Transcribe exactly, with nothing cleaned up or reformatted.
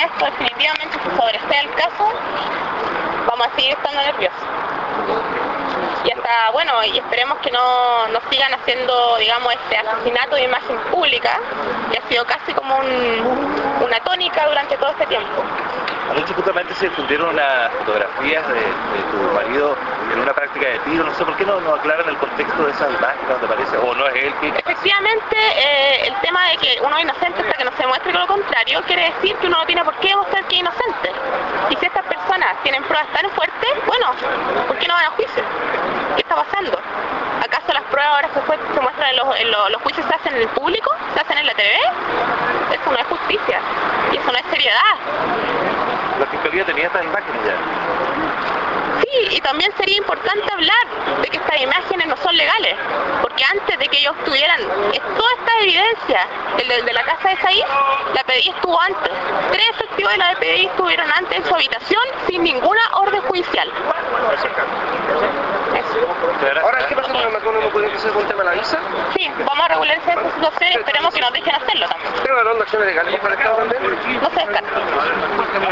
esto definitivamente se sobresea el caso, vamos a seguir estando nerviosos. Y hasta, bueno, y esperemos que no, no sigan haciendo, digamos, este asesinato de imagen pública, que ha sido casi como un, una tónica durante todo este tiempo. Anoche justamente se difundieron las fotografías de, de tu marido en una práctica de tiro, no sé por qué no, no aclaran el contexto de esas imágenes donde aparece, o no es él que... Efectivamente, eh, el tema de que uno es inocente hasta que no se muestre con lo contrario, quiere decir que uno no tiene por qué demostrar que es inocente. Y si estas personas tienen pruebas tan fuertes, bueno, ¿por qué no van a juicio? ¿Qué está pasando? ¿Acaso las pruebas ahora se, fue, se muestran en los, en los, los juicios se hacen en el público? ¿Se hacen en la T V? Eso no es justicia, y eso no es seriedad. La Fiscalía tenía estas imágenes ya. Sí, y también sería importante hablar de que estas imágenes no son legales, porque antes de que ellos tuvieran toda esta evidencia de, de la casa de Said, la P D I estuvo antes. Tres efectivos de la P D I estuvieron antes en su habitación sin ninguna orden judicial. Eso. Ahora, ¿qué pasa con el matrimonio? ¿No pueden hacer un tema de la visa? Sí, vamos a regularizar esta situación y esperemos que nos dejen hacerlo también. ¿Tengo una ronda de acciones legales para el Estado también? No se descarta.